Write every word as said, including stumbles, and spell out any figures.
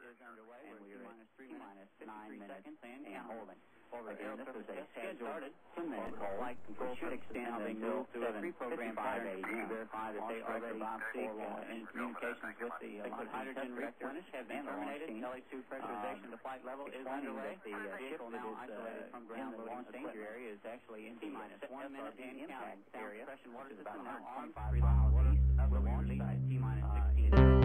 is underway. And We're we're at at T T minus minus nine minutes seconds and and counting. holding. Over Again, air this is surface a test scheduled started. ten-minute Orbital hold. flight control It should surfaces extend now being until moved to a pre-programmed pattern to seven verify that they Launch already director Bob seek Ford uh, launched in communications with the uh, liquid hydrogen replenish have been and the launch terminated. team. L A two pressurization Um, to flight level is explaining underway. that the, uh, vehicle ship now that is, isolated uh, from in ground the loading launch danger equipment. area is actually in T the minus uh, one minute S R B and impact counting. Sound area, suppression water which is system about now on one hundred twenty-five three miles miles east east of of the the launch launch site. site. T minus Uh, sixteen in